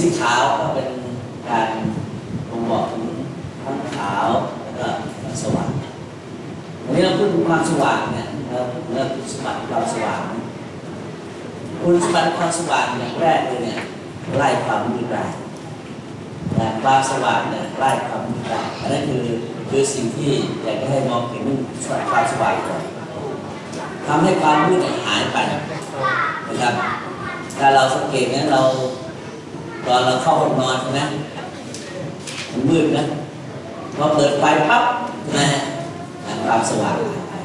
สีขาวก็เป็นการบ่งบอกถึงทั้งขาวแล้วก็สว่างวันนี้เราพูดถึงความสว่างเนี่ยเราคุณสมบัติความสว่างคุณสมบัติความสว่างอย่างแรกเลยเนี่ยไล่ความมืดได้ความสว่างเนี่ยไล่ความมืดได้อันนั้นคือสิ่งที่อยากจะให้มองเห็นความสว่างก่อนทำให้ความมืดหายไปนะครับถ้าเราสังเกตนะเราตอนเราเข้าห้องนอนใช่ไหมมันมืดนะพอเปิดไฟปั๊บนะความสว่างหายไป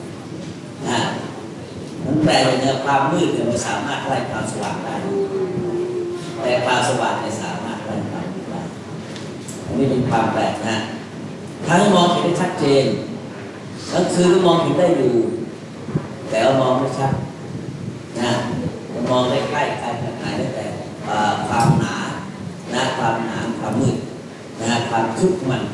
มันแปลว่าเนี่ยความมืดเนี่ยมันสามารถไล่ความสว่างได้แต่ความสว่างไม่สามารถไล่ความมืดได้อันนี้เป็นความแปลกนะทั้งมองเห็นได้ชัดเจนกลางคืนก็มองเห็นได้อยู่แต่ว่ามองไม่ชัดนะมองได้ใกล้ใกล้ขนาดได้แต่ความหนาความหนาความมืดความทึบมัน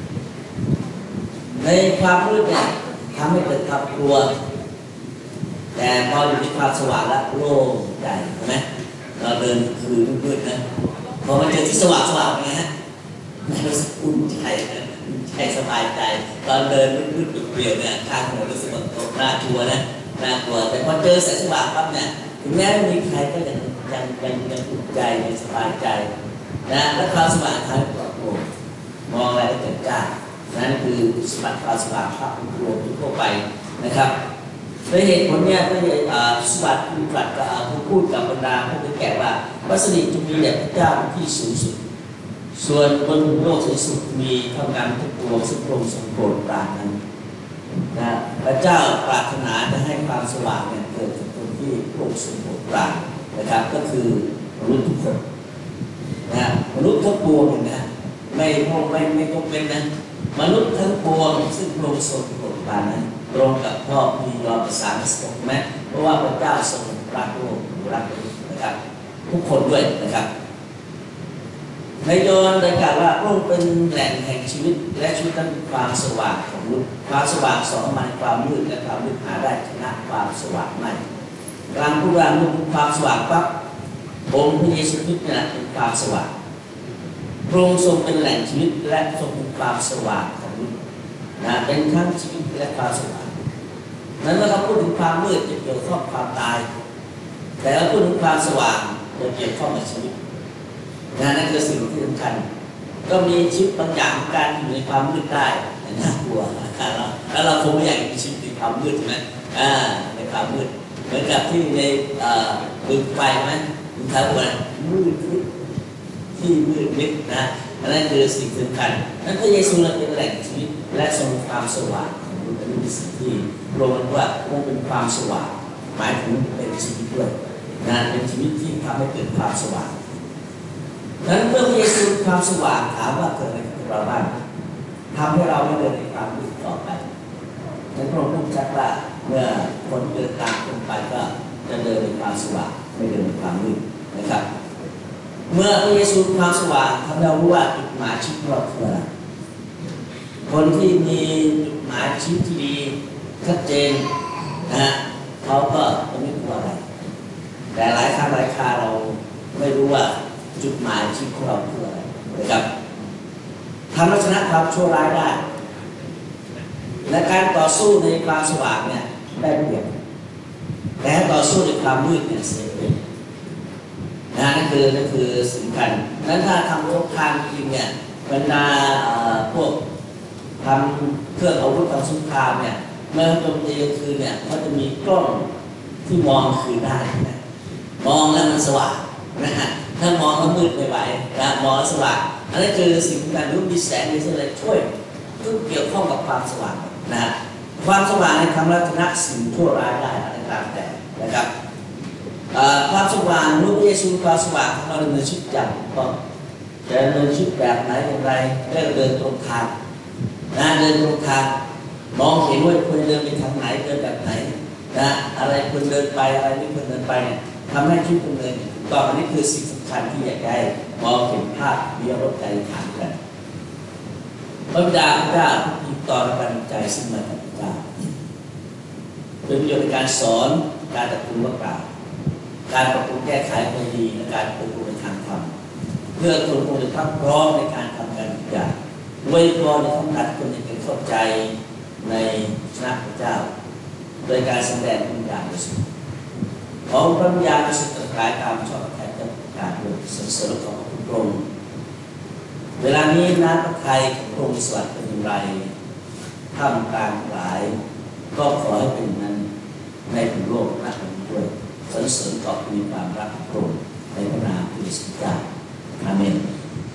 ในความมืดเนี่ยทำให้เกิดความกลัวแต่พออยู่ในความสว่างแล้วโล่งใจใช่ไหมเราเดินคืนมืดนะพอมาเจอที่สว่างไงฮะรู้สึกอุ่นใจสบายใจตอนเดินมืดเปลี่ยวเนี่ยข้างถนนรู้สึกน่ากลัวนะน่ากลัวแต่พอเจอแสงสว่างปั๊บเนี่ยถึงแม้ไม่มีใครก็ยังอุ่นใจยังสบายใจนะและความสว่างทางปลอดโปร่งมองอะไรได้เกิดจ้านั่นคือสมบัติความสว่างภาพรวมทั่วไปนะครับด้วยเหตุผลเนี่ยก็เลยสมบัติผู้ตรัสผู้พูดกับบรรดาผู้เป็นแก่ว่าวัสดุจงมีแด่พระเจ้าที่สูงสุดส่วนบนโลกสูงสุดมีเท่ากันทุกตัวซึ่งพระองค์ทรงโปรดปรานนั้นนะพระเจ้าปรารถนาจะให้ความสว่างเนี่ยเกิดกับคนที่พระองค์ทรงโปรดปรานนะครับก็คือมนุษย์ทุกคนนะมนุษย์ทั้งปวงนะไม่ต้องเป็นนะมนุษย์ทั้งปวงซึ่งพระองค์ทรงโปรดปรานนั้นตรงกับข้อมียอห์นภาษาพระสงฆ์ไหมเพราะว่าพระเจ้าทรงรักโลกรักมนุษย์นะครับทุกคนด้วยนะครับในยอห์นได้กล่าวว่าพระองค์เป็นแหล่งแห่งชีวิตและชีวิตนั้นเป็นความสว่างของมนุษย์ความสว่างสองมันความมืดและความมืดหาได้ชนะความสว่างไม่กลางผู้ร่างมุ่งความสว่างปั๊บองค์พระเยซูคริสต์เนี่ยเป็นความสว่างพระองค์ทรงเป็นแหล่งชีวิตและทรงเป็นความสว่างของมนุษย์นะเป็นทั้งชีวิตและความสว่างนั้นเมื่อเราพูดถึงความมืดจะเกี่ยวข้องกับความตายแต่เราพูดถึงความสว่างจะเกี่ยวข้องกับชีวิตนั่นคือสิ่งที่สำคัญก็มีชีวิตบางอย่างการอยู่ในความมืดได้น่ากลัวแล้วเราคงไม่อยากมีชีวิตในความมืดใช่ไหมในความมืดเหมือนกับที่ในบึงไฟไหมบึงท้าวมันมืดที่มืดมิดนะนั่นคือสิ่งสำคัญนั้นพระเยซูเป็นแหล่งชีวิตและทรงความสว่างของมนุษย์เป็นสิ่งที่โปรดว่าคงเป็นความสว่างหมายถึงเป็นชีวิตด้วยเป็นชีวิตที่ทำให้เกิดความสว่างนั้นเมื่อพระเยซูความสว่างถามว่าเกิดอะไรกับเราบ้างทำให้เราไม่เดินในความมืดต่อไปนั้นพระองค์พูดชัดว่าเมื่อคนเดินตามคนไปก็จะเดินในความสว่างไม่เดินในความมืดนะครับเมื่อพระเยซูความสว่างทำให้เรารู้ว่าจุดหมายชีวิตเราคืออะไรคนที่มีจุดหมายชีวิตที่ดีชัดเจนนะเขาก็จะไม่กลัวอะไรแต่หลายครั้งหลายคราเราไม่รู้ว่าจุดหมายชีวิตของเราคืออะไรนะครับทำให้ชนะความชั่วร้ายได้และการต่อสู้ในความสว่างเนี่ยได้เปรียบแต่ต่อสู้ในความมืดเนี่ยเสียเปรียบนั่นคือสำคัญนั้นถ้าทำสงครามจริงเนี่ยบรรดาพวกทำเครื่องอาวุธทำสงครามเนี่ยเมื่อโจมตีกลางคืนเนี่ยเขาจะมีกล้องที่มองคืนได้นะมองแล้วมันสว่างนะถ้ามองแล้วมืดไม่ไหวนะมองแล้วสว่างอันนี้คือสิ่งที่การรู้มีแสงมีอะไรช่วยทุกเกี่ยวข้องกับความสว่างนะความสว่างในทำให้ชนะสิ่งชั่วร้ายได้อะไรตามแต่นะครับความสว่างรู้พระเยซูความสว่างของเราดำเนินชีวิตอย่างก็จะดำเนินชีวิตแบบไหนอย่างไรเดินตรงทางเดินตรงทางมองเห็นว่าควรเดินไปทางไหนเดินแบบไหนอะไรควรเดินไปอะไรไม่ควรเดินไปเนี่ยทำให้ชีวิตดำเนินต่อไปนี้คือสิ่งสำคัญที่อยากให้มองเห็นภาพวิรถใจฐานกันพระบิดาพระเจ้าติดต่อและบันใจซึ่งมาจากพระเจ้าเป็นประโยชน์ในการสอนการตัดสินว่ากล่าวการปรับปรุงแก้ไขความดีและการปรับปรุงในทางธรรมพื่อคนคงจะพร้อมในการทำงานทุกอย่างไว้พรในคำนัดคนจะเข้าใจในชนะพระเจ้าโดยการแสดงวิญญาณบริสุทธิ์ของพระวิญญาณบริสุทธิ์กลายตามชอบแทนกับการโดยสรรเสริญของพระองค์เวลานี้น้ำพระทัยของพระองค์สวรรค์เป็นอย่างไรท่ามกลางหลายก็ขอให้เป็นนั้นในแผ่นโลกนักด้วยสรรเสริญต่อมีความรักพระองค์ในพระนามพระเยซูเจ้าอาเมน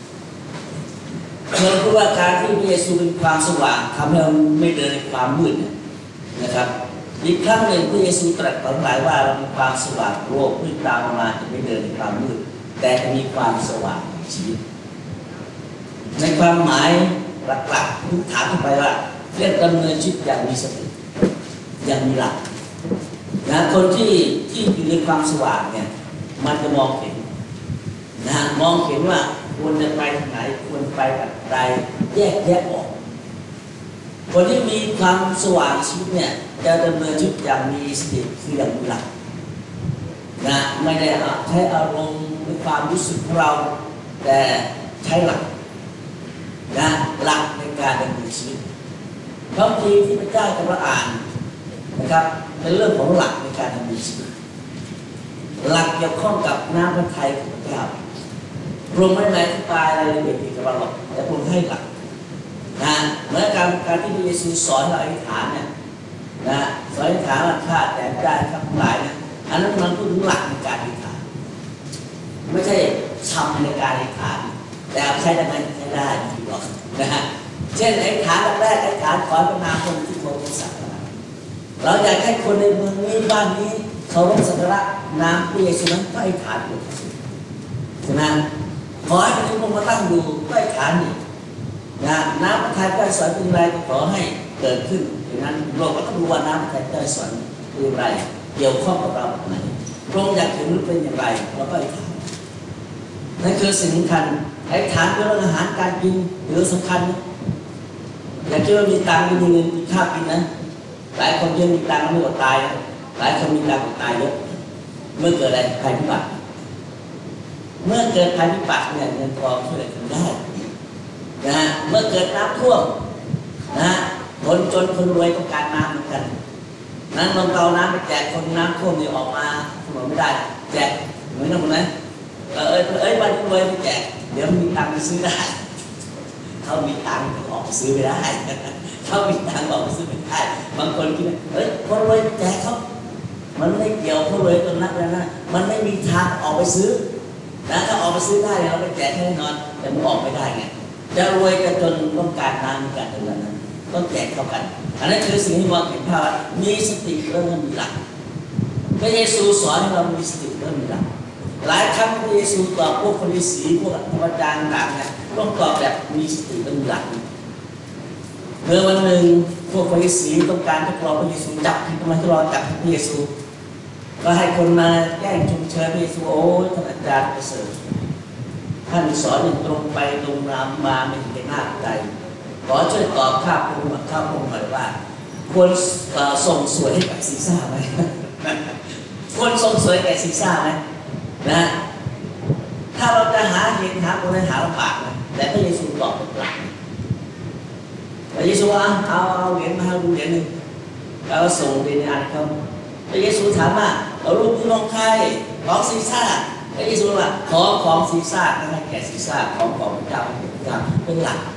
เราพูดว่าการที่พระเยซูเป็นความสว่างทำให้เราไม่เดินในความมืดนะครับอีกครั้งหนึ่งพระเยซูตรัสกับหลายว่าเรามีความสว่างโลกมืดตามมาจะไม่เดินในความมืดแต่จะมีความสว่างในชีวิตในความหมายหลักๆพื้นฐานขึ้นไปว่าเรียกดำเนินชีวิตอย่างมีสติอย่างมีหลักนะคนที่อยู่ในความสว่างเนี่ยมันจะมองเห็นนะมองเห็นว่าควรจะไปทางไหนควรไปแบบใดแยกแยะออกคนที่มีความสว่างชีวิตเนี่ยจะดำเนินชีวิตอย่างมีสติคืออย่างมีหลักนะไม่ได้ใช้อารมณ์หรือความรู้สึกของเราแต่ใช้หลักนะหลักในการดำเนินชีวิตพระคัมภีร์ที่พระเจ้าจะมาอ่านนะครับเป็นเรื่องของหลักในการดำเนินชีวิตหลักเกี่ยวข้องกับน้ำพระทัยของพระเจ้าพระองค์ไม่ได้อธิบายอะไรละเอียดกับเราหรอกแต่พระองค์ให้หลักนะเหมือนการที่พระเยซูสอนเราอธิษฐานเนี่ยนะสอนอธิษฐานว่าข้าแต่ได้ทั้งหลายนะอันนั้นมันพูดถึงหลักในการอธิษฐานไม่ใช่ทำในการอธิษฐานแต่ใช้ได้ไหมใช้ได้ดีหรอกนะฮะเช่นอธิษฐานแรกอธิษฐานขอพระนามคนที่เคารพสักการะเราอยากให้คนในเมืองนี้บ้านนี้เคารพสักการะนามพระเยซูนั้นก็อธิษฐานอยู่ฉะนั้นขอให้พระองค์มาตั้งอยู่ก็อธิษฐานนี่นะน้ำพระทัยใกล้สอนเป็นไรก็ขอให้เกิดขึ้นดังนั้นเราก็ต้องดูว่าน้ำพระทัยใกล้สอนเป็นไรเกี่ยวข้องกับเราไหนพระองค์อยากเห็นมันเป็นอย่างไรเราก็อธิษฐานนั่นคือสิ่งสำคัญอธิษฐานเรื่องอาหารการกินหรือสำคัญอยากคิดว่ามีตังค์มีเงินมีข้าวกินนะหลายคนยังมีตังค์ไม่อดตายนะหลายคนมีตังค์อดตายเยอะเมื่อเกิดอะไรภัยพิบัติเมื่อเกิดภัยพิบัติเนี่ยเงินทองช่วยกันได้นะเมื่อเกิดน้ำท่วมนะคนจนคนรวยต้องการน้ำเหมือนกันนั้นลองเอาน้ำไปแจกคนน้ำท่วมเนี่ยออกมาถนนไม่ได้แจกเหมือนกันหมดนะวันรวยไปแจกเดี๋ยวมีตังค์ไปซื้อได้เขามีตังค์ออกไปซื้อไม่ได้เขามีตังค์ออกไปซื้อไม่ได้บางคนคิดว่าคนรวยไปแจกเขามันไม่เกี่ยวเขารวยจนนักแล้วนะมันไม่มีทางออกไปซื้อนะถ้าออกไปซื้อได้เราไปแจกแน่นอนแต่มันออกไม่ได้ไงจะรวยกันจนต้องการน้ำกันในวันนั้นต้องแจกเข้ากันอันนั้นคือสิ่งที่มองเห็นภาพว่ามีสติแล้วมันมีหลักพระเยซูสอนให้เรามีสติแล้วมีหลักหลายครั้งพระเยซูตอบพวกฟาริสีพวกธรรมจารย์ต่างเนี่ยต้องตอบแบบมีสติแล้วมีหลักเมื่อวันหนึ่งพวกฟาริสีต้องการทดลองพระเยซูจับผิดทำไมทดลองจับพระเยซูก็ให้คนมาแย่งชมเชยพระเยซูโอ้ท่านอาจารย์ประเสริฐท่านสอนอย่างตรงไปตรงมาไม่เห็นหน้าใจขอช่วยตอบข้าพงศ์หน่อยว่าควรส่งสวยให้กับซีซ่าไหมควรส่งสวยแก่ซีซ่าไหมนะถ้าเราจะหาเหตุหาคนให้หาลำบากนะแต่พระเยซูตอบเป็นหลักพระเยซูเอาเหรียญมาให้ดูเหรียญหนึ่งแล้วส่งเหรียญอันเขาพระเยซูถามว่าเอารูปนี้ของใครของซีซ่าพระเยซูว่าของซีซ่าให้แก่ซีซ่าของพระเจ้าเป็นหลัก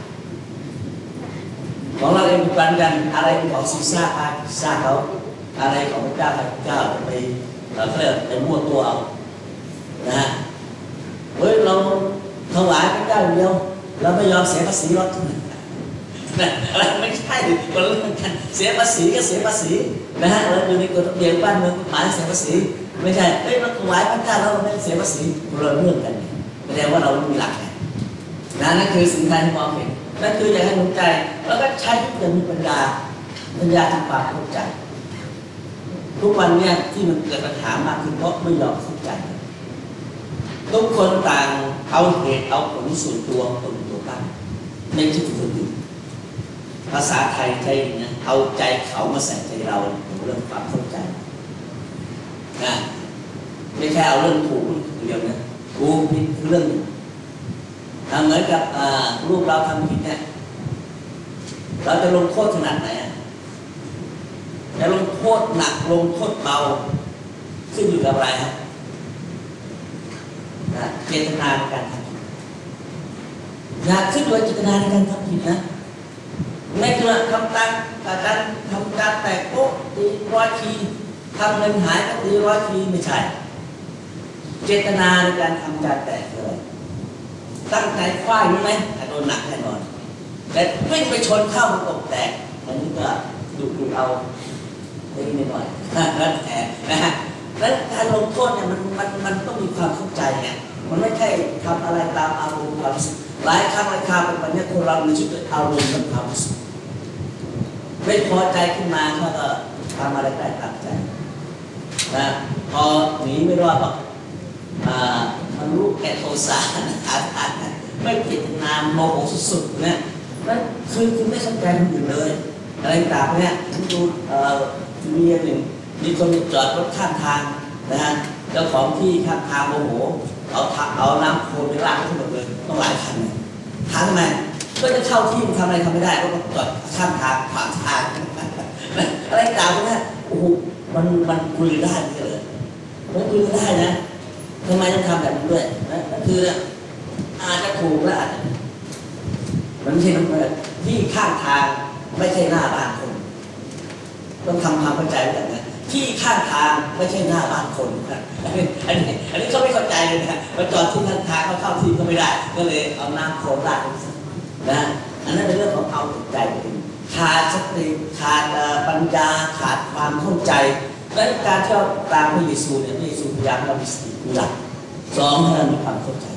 ของเราเองเป็นกันอะไรเป็นของซีซ่าซีซ่าเขาอะไรของพระเจ้าไปเขาเรียกไปมั่วตัวเอานะเราถวายพระเจ้าเดียวเราไม่ยอมเสียภาษีรถอะไรไม่ใช่คนละกันเสียภาษีก็เสียภาษีนะฮะเราอยู่ในกฎระเบียบบ้านเมืองกฎหมายเสียภาษีไม่ใช่เราถวายพระเจ้าเราไม่เสียภาษีเราเรื่องกันแสดงว่าเราไม่มีหลักนั่นคือสิ่งที่มองเห็นนั่นคืออยากให้หนุนใจแล้วก็ใช้อย่างมีปัญญาทำความเข้าใจทุกวันเนี่ยที่มันเกิดปัญหามากขึ้นเพราะไม่ยอมเข้าใจทุกคนต่างเอาเหตุเอาผลส่วนตัวตั้งในชีวิตคนอื่นภาษาไทยใช้เนี่ยเอาใจเขามาใส่ใจเราเรื่องความเข้าใจนะไม่ใช่เอาเรื่องถูกเดียวนะถูกผิดคือเรื่องเหมือนกับลูกเราทำผิดเนี่ยเราจะลงโทษขนาดไหนจะลงโทษหนักลงโทษเบาขึ้นอยู่กับอะไรครับเจตนาในการทำผิดอยากขึ้นด้วยเจตนาในการทำผิดนะไม่เกิดทำการแตกโป๊ะตี100 ทีทำเงินหายก็ตี100 ทีไม่ใช่เจตนาในการทำการแตกเลยตั้งใจคว้ารู้ไหมโดนหนักแน่นอนแต่วิ่งไปชนเข้ามันตกแตกอันนี้ก็ดูเอาเล็กนิดหน่อยนั่นแหละนะฮะแล้วการลงโทษเนี่ยมันต้องมีความเข้าใจเนี่ยมันไม่ใช่ทำอะไรตามอารมณ์ความรู้สึกหลายครั้งหลายคราวเป็นแบบนี้คนเรามีชีวิตอารมณ์กับความรู้สึกไม่พอใจขึ้นมาก็ทำอะไรได้ตามใจนะพอหนีไม่รอดหรอกมันรู้แก่โทสะไม่เจตนาโมโหสุดๆเนี่ยนั่นคือไม่เข้าใจคนอื่นเลยอะไรต่างเนี่ยผมดูมีหนึ่งมีคนจอดรถข้างทางนะฮะเจ้าของที่ข้างทางโมโหเอาน้ำโคลนไปล้างทั้งหมดเลยต้องหลายคันทางทำไมก็จะเข้าที่ทำอะไรทำไม่ได้ก็ต้องจอดข้างทางขวางทางอะไรต่างเนี่ยโอ้โหมันคุยได้เลยผมคุยได้นะทำไมต้องทำแบบนี้ด้วยนะคืออาจจะถูกและอาจจะมันไม่ใช่ที่ข้างทางไม่ใช่หน้าบ้านคนต้องทำความเข้าใจแบบนั้นที่ข้างทางไม่ใช่หน้าบ้านคนอันนี้เขาไม่เข้าใจเลยนะมาจอดที่ข้างทางเขาเข้าที่ก็ไม่ได้ก็เลยเอาน้ำโคลนราดนะอันนั้นเป็นเรื่องของเอาใจขาดสติขาดปัญญาขาดความเข้าใจและการที่เราตามพระเยซูเนี่ยพระเยซูพยายามเรามีสติมีหลักสองให้เรามีความเข้าใจ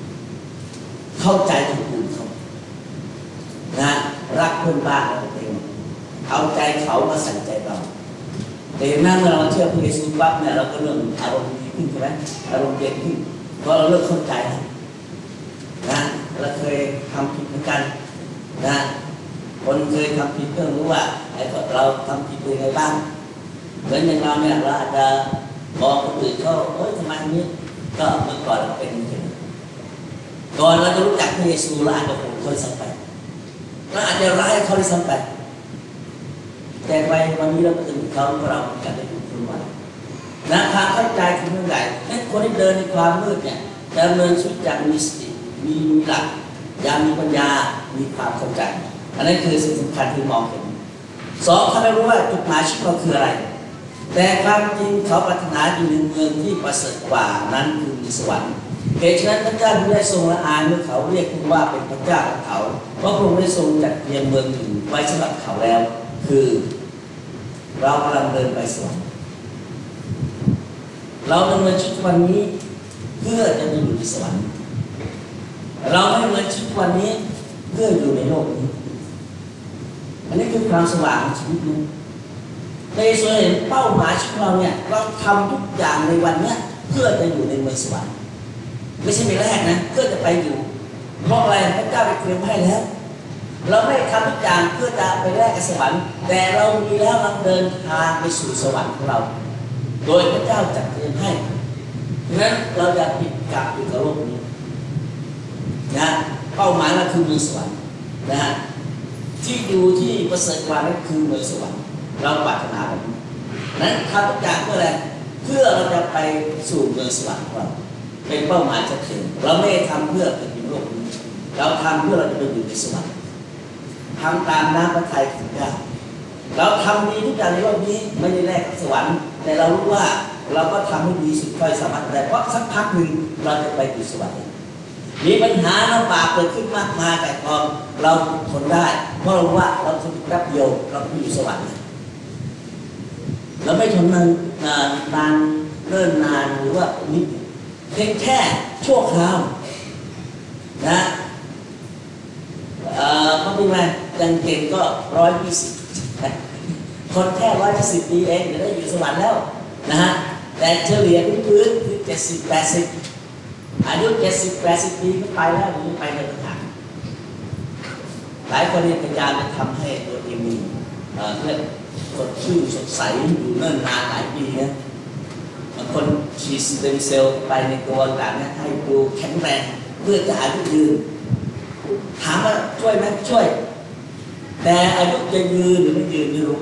คนอื่นเขานะรักเพื่อนบ้านเราเองเอาใจเขามาใส่ใจเราแต่เมื่อเราเชื่อพระเยซูปั๊บเนี่ยเราก็เริ่มอารมณ์ดีขึ้นใช่ไหมอารมณ์เย็นขึ้นเพราะเราเริ่มเข้าใจแล้วนะเราเคยทำผิดเหมือนกันนะคนเคยทำผิดก็รู้ว่าไอ้เราทำผิดยังไงบ้างเหมือนอย่างเราเนี่ยเราอาจจะบอกคนอื่นเขาทำไมนี้ก็เมื่อก่อนเราเป็นก่อนเราจะรู้จักพระเยซูเราอาจจะโหดเขาสัมไปเราอาจจะร้ายเขาสัมไปแต่ไปวันนี้เราก็ถึงเขาเราจะได้ดูคุณวันนะความเข้าใจคือเรื่องใหญ่คนที่เดินในความมืดเนี่ยจะเดินชีวิตอย่างมีสติมีหลักอย่างมีปัญญามีความเข้าใจอันนี้คือสิ่งสำคัญที่มองเห็นสองเขาไม่รู้ว่าจุดหมายชีวิตเราคืออะไรแต่ความจริงเขาปรารถนาอยู่ในเมืองที่ประเสริฐกว่านั้นคือมีสวรรค์เหตุฉะนั้นพระเจ้าได้ทรงละอายเมื่อเขาเรียกพระว่าเป็นพระเจ้าของเขาเพราะพระองค์ได้ทรงจัดเตรียมเมืองอื่นไว้สำหรับเขาแล้วคือเรากำลังเดินไปสวรรค์เราดำเนินชีวิตวันนี้เพื่อจะไปอยู่ในสวรรค์เราไม่ดำเนินชีวิตวันนี้เพื่ออยู่ในโลกนี้อันนี้คือความสว่างของชีวิตนี้ในส่วนเห็นเป้าหมายชีวิตเราเนี่ยเราทำทุกอย่างในวันนี้เพื่อจะอยู่ในเมืองสวรรค์ไม่ใช่ในแรกนะเพื่อจะไปอยู่เพราะอะไรพระเจ้าได้เตรียมให้แล้วเราไม่ทำทุกอย่างเพื่อจะไปแลกกับสวรรค์แต่เรามีแล้วเราเดินทางไปสู่สวรรค์ของเราโดยพระเจ้าจัดเตรียมให้ดังนั้นเราอย่าผิดกับอยู่กับโลกนี้นะเป้าหมายเราคือเมืองสวรรค์นะฮะที่อยู่ที่ประเสริฐกว่านั้นคือเมืองสวรรค์เราปรารถนาแบบนี้นั้นทำทุกอย่างเพื่ออะไรเพื่อเราจะไปสู่เมืองสวรรค์ของเราเป็นเป้าหมายชัดเจนเราไม่ทำเพื่อเป็นอยู่โลกนี้เราทำเพื่อเราจะไปอยู่ในสวรรค์ทำตามน้ำพระทัยของพระเจ้าเราทำดีทุกอย่างในโลกนี้ไม่ได้แลกกับสวรรค์แต่เรารู้ว่าเราก็ทำให้ดีสุดค่อยสามารถได้เพราะสักพักหนึ่งเราจะไปอยู่สวรรค์มีปัญหาลำบากเกิดขึ้นมากมายแต่พอเราทนได้เพราะเรารู้ว่าเราทนแป๊บเดียวเราไปอยู่สวรรค์เราไม่ทนนานเนิ่นนานหรือว่านิดเพียงแค่ชั่วคราวนะเขาเป็นไงยังเก่งก็120คนแค่120 ปีเองจะได้อยู่สวรรค์แล้วนะฮะแต่เฉลี่ยพื้นคือ70-80อายุ70-80 ปีก็ไปแล้วหรือไปในทางหลายคนพยายามจะทำให้ตัวเองมีเพื่อสดชื่นสดใสอยู่เนิ่นนานหลายปีนะบางคนฉีดสเต็มเซลล์ไปในตัวต่างๆให้ดูแข็งแรงเพื่อจะอายุยืนถามว่าช่วยไหมช่วยแต่อายุจะยืนหรือไม่ยืนไม่รู้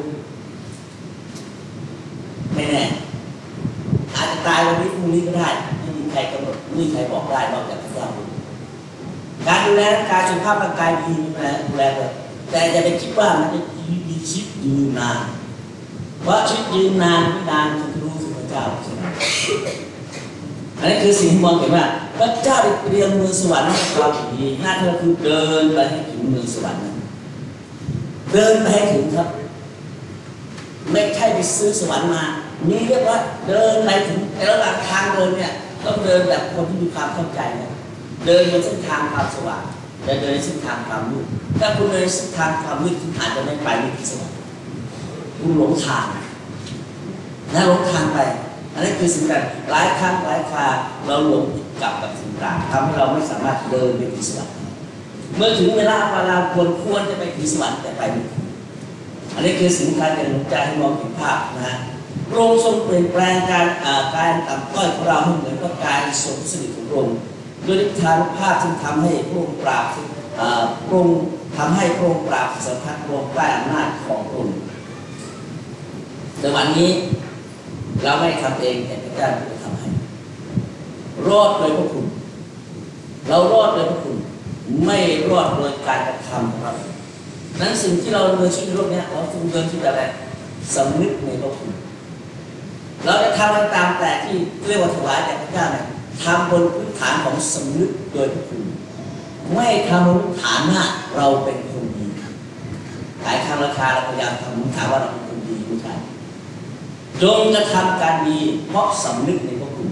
ไม่แน่อาจจะตายวันนี้พรุ่งนี้ก็ได้ไม่มีใครกำหนดไม่มีใครบอกได้นอกจากพระเจ้าการดูแลร่างกายสุขภาพร่างกายดีดูแลเลยแต่อย่าไปคิดว่ามันจะมีชีวิตยืนนานเพราะชีวิตยืนนานไม่นานคุณรู้สึกพระเจ้าใช่ไหมอันนี้คือสิ่งที่มองเห็นว่าพระเจ้าได้เตรียมเมืองสวรรค์ให้เราดีหน้าที่เราคือเดินไปให้ถึงเมืองสวรรค์นั้นเดินไปให้ถึงครับไม่ใช่ไปซื้อสวรรค์มานี่เรียกว่าเดินไปถึงแต่ระหว่างทางเดินเนี่ยต้องเดินแบบคนที่มีความเข้าใจนะเดินบนเส้นทางความสว่างอย่าเดินในเส้นทางความมืดถ้าคุณเดินในเส้นทางความมืดคุณอาจจะไม่ไปไม่ถึงสวรรค์คุณหลงทางนะหลงทางไปอันนี้คือสิ่งที่หลายครั้งหลายคราเราหลงกับสิ่งต่างทำให้เราไม่สามารถเดินไปถึงสวรรค์เมื่อถึงเวลาเราควรจะไปถึงสวรรค์แต่ไปไม่ถึงอันนี้คือสิ่งที่จะหนุนใจให้มองเห็นภาพนะฮะพระองค์ทรงเปลี่ยนแปลงการต่ำต้อยของเราให้เหมือนกับการทรงสถิตของพระองค์ด้วยฤทธานุภาพที่ทำให้พระองค์ปราบพระองค์ทำให้พระองค์ปราบสัมผัสพระองค์ใต้อำนาจของพระองค์แต่วันนี้เราไม่ทำเองแต่พระเจ้าจะทำให้รอดโดยพระคุณเรารอดโดยพระคุณไม่รอดโดยการกระทำของเรานั้นสิ่งที่เราเดินชีวิตโลกนี้เราต้องเดินชีวิตอะไรสำนึกในพระคุณเราจะทำอะไรตามแต่ที่เรียกว่าถวายแด่พระเจ้าเนี่ยทำบนพื้นฐานของสำนึกโดยพระคุณไม่ทำบนพื้นฐานว่าเราเป็นคนดีหลายครั้งราคาเราพยายามทำพื้นฐานว่าเราเป็นคนดีไม่ใช่จงจะทำการดีเพราะสำนึกในพระคุณ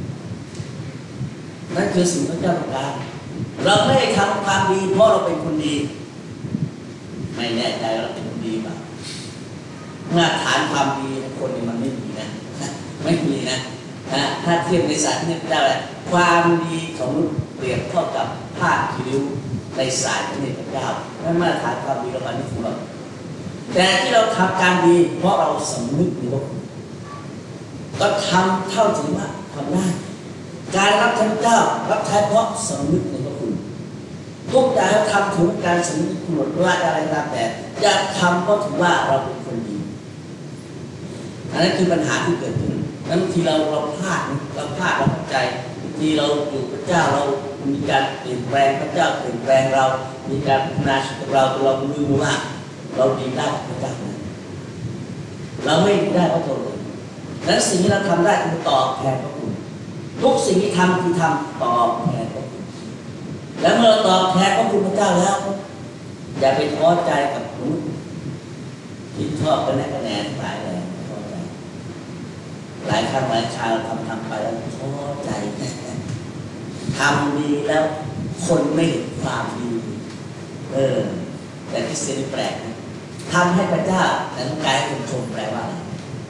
นั่นคือสิ่งที่พระเจ้าต้องการเราไม่ได้ทำความดีเพราะเราเป็นคนดีไม่แน่ใจเราเป็นคนดีเปล่ามาตรฐานความดีของคนนี่มันไม่มีนะไม่มีนะถ้าเทียบในสายที่พระเจ้าเลยความดีของเปรียบเท่ากับผ้าคีริ้วในสายที่พระเจ้านั่นมาตรฐานความดีเราไม่ถูกหรอกแต่ที่เราทำการดีเพราะเราสำนึกในพระคุณก็ทำเท่าที่ว่าทำได้การรับใช้พระเจ้ารับใช้เพราะสำนึกในพระคุณทุกอย่างทำถึงการสำนึกคุณหมดว่าอะไรตามแต่จะทำก็ถือว่าเราเป็นคนดีอันนั้นคือปัญหาที่เกิดขึ้นนั้นทีเราพลาดเราเข้าใจทีเราอยู่พระเจ้าเรามีการเปลี่ยนแปลงพระเจ้าเปลี่ยนแปลงเรามีการพัฒนาชีวิตเราลืมว่าเราดีได้พระเจ้าเราไม่ได้เพราะตัวเรานั้นสิ่งที่เราทำได้คือตอบแทนพระคุณทุกสิ่งที่ทำคือทำตอบแทนพระคุณแล้วเมื่อเราตอบแทนพระคุณพระเจ้าแล้วอย่าไปท้อใจกับมนุษย์ที่ชอบกันแน่กันแน่หลายแรงท้อใจหลายครั้งหลายคราวทำไปแล้วท้อใจทำดีแล้วคนไม่เห็นความดีแต่ที่เสียงแปลกทำให้พระเจ้าแต่ต้องการให้คนชมแปลว่าอะไร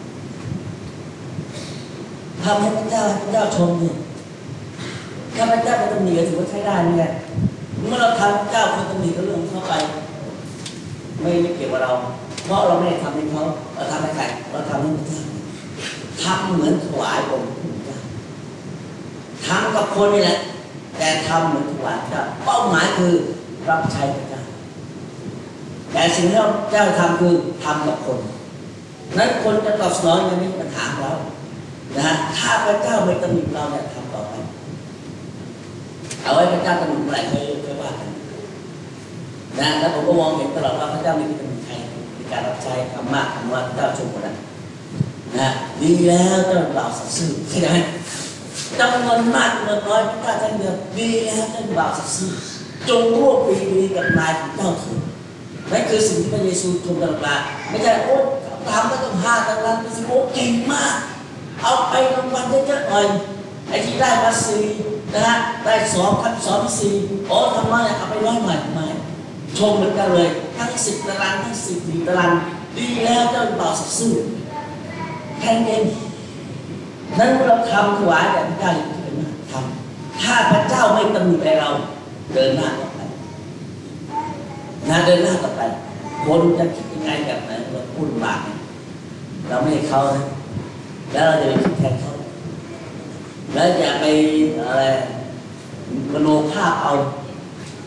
ทำให้พระเจ้าชมเนี่ยถ้าพระเจ้าเป็นตำหนิก็ถือว่าใช้ได้นี่ไงเมื่อเราทำพระเจ้าเป็นตำหนิก็เรื่องเข้าไปไม่เกี่ยวกับเราเพราะเราไม่ได้ทำให้เขาเราทำให้ใครเราทำให้พระเจ้าทำเหมือนถวายองค์พระเจ้าทำกับคนนี่แหละแต่ทำเหมือนถวายพระเจ้าเป้าหมายคือรับใช้พระเจ้าแต่สิ่งที่เราเจ้าทำคือทำกับคนนั้นคนจะตอบสนองยังไม่มีปัญหาเรานะฮะถ้าพระเจ้าไม่ตำหนิเราเนี่ยทำต่อไปเอาไว้พระเจ้าตำหนิเมื่อไหร่ค่อยว่ากันนะแล้วผมก็มองเห็นตลอดว่าพระเจ้าไม่มีตำหนิใครมีการรับใช้ทำมากทำว่าพระเจ้าชมหมดนะดีแล้วเจ้าบ่าวสัตย์ซื่อใช่ไหมจำนวนมากจำนวนน้อยพระเจ้าท่านเดียวดีแล้วเจ้าบ่าวสัตย์ซื่อจงร่วมปีดีกับนายของเจ้าเถิดนั่นคือสิ่งที่พระเยซูชมตลอดมาไม่ใช่โอ้ทำก็ต้อง5 รางวัลเป็นสิโอ้เก่งมากเอาไปรางวัลเยอะๆหน่อยไอ้ที่ได้มา4นะฮะได้2 ครับ2 4โอ้ทำไมเอาไป100 ใหม่ไม่ชมเหมือนกันเลยทั้ง10 ตารางทั้ง14 ตารางดีแล้วเจ้าบ่าวสัตย์ซื่อแค่นั้นเองนั้นเราทำถวายแต่พระเจ้าที่เป็นมาทำถ้าพระเจ้าไม่ตำหนิเราเดินหน้าต่อไปเดินหน้าต่อไปคนจะคิดยังไงกับเราพูดบาปเราไม่ให้เขานะแล้วเราจะไปคิดแทนเขาแล้วอย่าไปอะไรมโนภาพเอา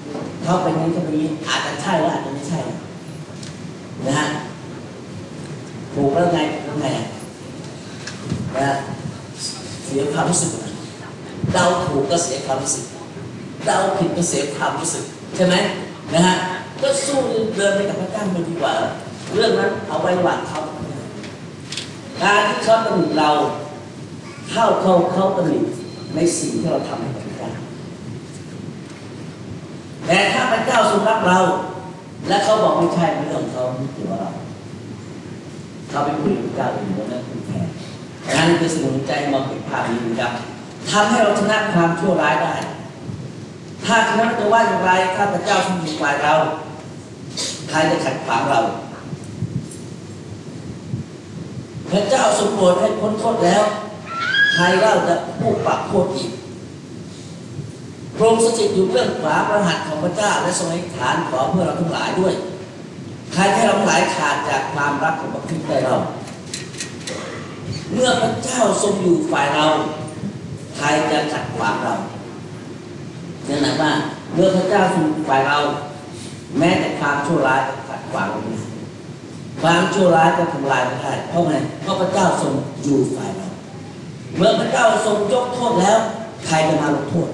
เขาเป็นนี้เขาเป็นนี้อาจจะใช่แล้วอาจจะไม่ใช่นะฮะถูกแล้วไงแล้วไงนะเสียความรู้สึกเดาถูกก็เสียความรู้สึกเดาผิดก็เสียความรู้สึกใช่ไหมนะฮะก็สู้เดินไปกับพระเจ้ามันดีกว่าเรื่องนั้นเอาไว้ระหว่างเขาการที่เขาตำหนิเราเขาตำหนิในสิ่งที่เราทำให้พระเจ้าแต่ถ้าพระเจ้าทรงรักเราและเขาบอกไม่ใช่เรื่องเขาไม่เกี่ยวกับเราเขาไปคุยกับพระเจ้าเองแล้วนั่นคือแค่นั้นคือสมุนใจมองเห็นภาพนี้นะครับทำให้เราชนะความชั่วร้ายได้ถ้าชนะจะว่าอย่างไรถ้าพระเจ้าทรงอยู่ฝ่ายเราใครจะขัดขวางเราพระเจ้าทรงโปรดให้พ้นโทษแล้วใครเล่าจะผู้ปรับโทษอีกพระองค์สถิตอยู่เบื้องขวาพระหัตถ์ของพระเจ้าและทรงอธิษฐานขอเพื่อเราทั้งหลายด้วยใครให้เราทั้งหลายขาดจากความรักของพระคริสต์ได้เราเมื่อพระเจ้าทรงอยู่ฝ่ายเราใครจะขัดขวางเรานั่นหมายว่าเมื่อพระเจ้าทรงอยู่ฝ่ายเราแม้แต่ความชั่วร้ายจะขัดขวางเราไม่ได้ความชั่วร้ายจะทำลายไม่ได้เพราะไงเพราะพระเจ้าทรงอยู่ฝ่ายเราเมื่อพระเจ้าทรงยกโทษแล้วใครจะมาลงโทษ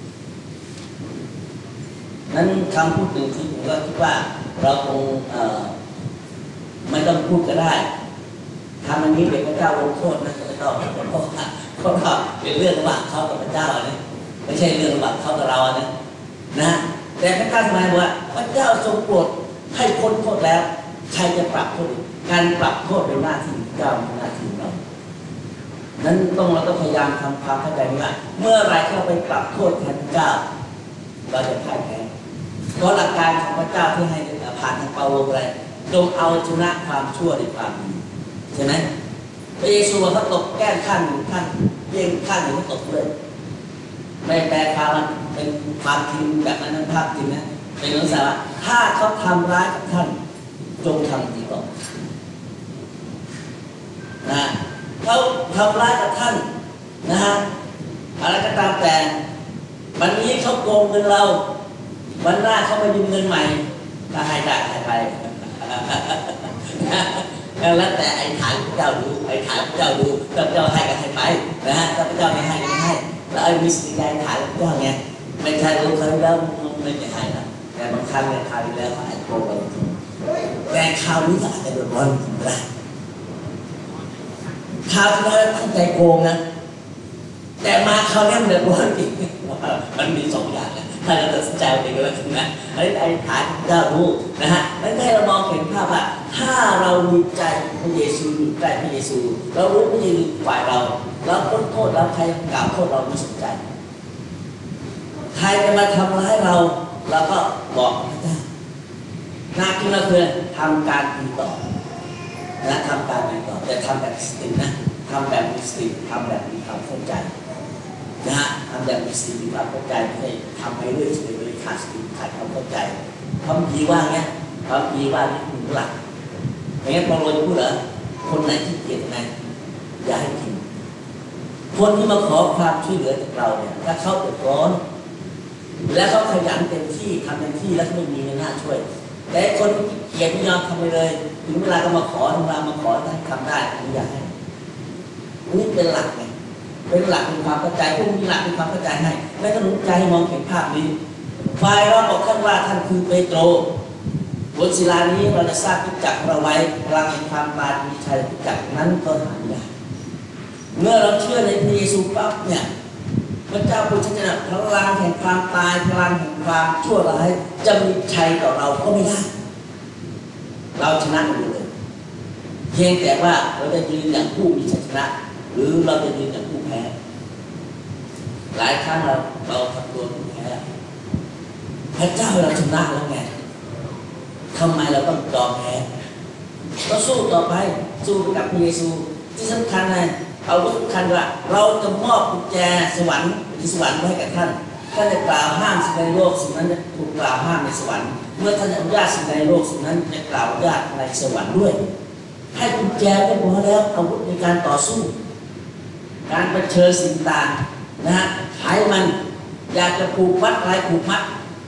นั้นคำพูดหนึ่งที่ผมก็คิดว่าเราคงไม่ต้องพูดก็ได้ทำอันนี้เดี๋ยวพระเจ้าลงโทษนะไม่ต้องเพราะว่าเป็นเรื่องระหว่างเขากับพระเจ้าเนี่ยไม่ใช่เรื่องระหว่างเขากับเราเนี่ยนะแต่พระเจ้าหมายว่าพระเจ้าทรงโปรดให้พ้นโทษแล้วใครจะปรับโทษการปรับโทษเป็นหน้าที่เจ้าเป็นหน้าที่เรานั้นเราต้องพยายามทำความเข้าใจว่าเมื่อไรที่เราไปปรับโทษแทนพระเจ้าเราจะพ่ายแพ้เพราะหลักการของพระเจ้าที่ให้ผ่านทางเปาโลอะไรจงเอาชนะความชั่วในความดีใช่ไหมพระเยซูเขาตกแก้มข้างหนึ่งท่านเยี่ยงข้างหนึ่งเขาตกเลยไม่แปลความมันเป็นความจริงแบบนั้นภาพจริงนะเป็นเรื่องสาระถ้าเขาทำร้ายกับท่านจงทำดีก่อนนะเขาทำร้ายกับท่านนะฮะอะไรก็ตามแต่วันนี้เขาโกงเงินเราวันหน้าเขามายืมเงินใหม่ถ้าให้ได้ให้ไปแล้วแต่ไอ้ฐานพระเจ้าดูไอ้ฐานพระเจ้าดูพระเจ้าให้ก็ให้ไปนะฮะถ้าพระเจ้าไม่ให้ก็ไม่ให้แล้วไอ้มิสติกายฐานพระเจ้าไงไม่ใช่รู้ครั้งแล้วไม่ได้ให้นะแต่บางครั้งเนี่ยคราวที่แล้วเขาให้โกงเราแต่คราวนี้อาจจะโดนร้อนก็ได้คราวที่แล้วตั้งใจโกงนะแต่มาคราวนี้มันเดือดร้อนจริงมันมีสองอย่างนะถ้าเราตัดสินใจเองก็แล้วกันนะไอ้ฐานพระเจ้ารู้นะฮะนั่นให้เรามองเห็นภาพว่าถ้าเรามีใจพระเยซูอยู่ใกล้พระเยซูเรารู้พระเยซูฝ่ายเราพ้นโทษแล้วใครกล่าวโทษเราไม่สนใจใครจะมาทำร้ายเราก็บอกพระเจ้าหน้าที่เราคือทำการดีต่อนะทำการดีต่อแต่ทำแบบสตินะทำแบบมีสติทำแบบมีความเข้าใจนะฮะทำแบบมีสติมีความเข้าใจไม่ใช่ทำไปเรื่อยเฉยๆขาดสติขาดความเข้าใจความดีว่าเงี้ยความดีว่านี่คือหลักอย่างนี้พอเราพูดเหรอคนไหนที่เกียจไหนอย่าให้กินคนที่มาขอความช่วยเหลือจากเราเนี่ยถ้าเขาเดือดร้อนและเขาขยันเต็มที่ทำเต็มที่แล้วไม่มีเงินหน้าช่วยแต่คนเกียจไม่ยอมทำไปเลยถึงเวลาก็มาขอท่านทำได้ไม่อยากให้นี่เป็นหลักไงเป็นหลักเป็นความเข้าใจพวกมีหลักเป็นความเข้าใจให้และก็หนุนใจให้มองเห็นภาพนี้ฝ่ายเราบอกท่านว่าท่านคือเปโตรบนศิลานี้เราจะสร้างพิจักเราไว้พลังแห่งความตายมีชัยพิจักนั้นก็หาไม่ได้เมื่อเราเชื่อในพระเยซูปั๊บเนี่ยพระเจ้าผู้ชนะพลังแห่งความตายพลังแห่งความชั่วร้ายจะมีชัยต่อเราก็ไม่ได้เราชนะอยู่เลยเพียงแต่ว่าเราจะยืนอย่างผู้มีชัยชนะหรือเราจะยืนอย่างผู้แพ้หลายครั้งเราทำตัวผู้แพ้พระเจ้าเราชนะแล้วไงทำไมเราต้องยอมแพ้ก็สู้ต่อไปสู้กับพระเยซูที่สำคัญเลยเอาสำคัญว่าเราจะมอบกุญแจสวรรค์ให้กับท่านจะกล่าวห้ามสิ่งในโลกสิ่งนั้นจะถูกกล่าวห้ามในสวรรค์เมื่อท่านอนุญาตสิ่งในโลกสิ่งนั้นจะกล่าวอนุญาตในสวรรค์ด้วยให้กุญแจก็พอแล้วอาวุธในการต่อสู้การเผชิญสิ่งต่างนะฮะขายมันอยากจะผูกมัดอะไรผูกมัด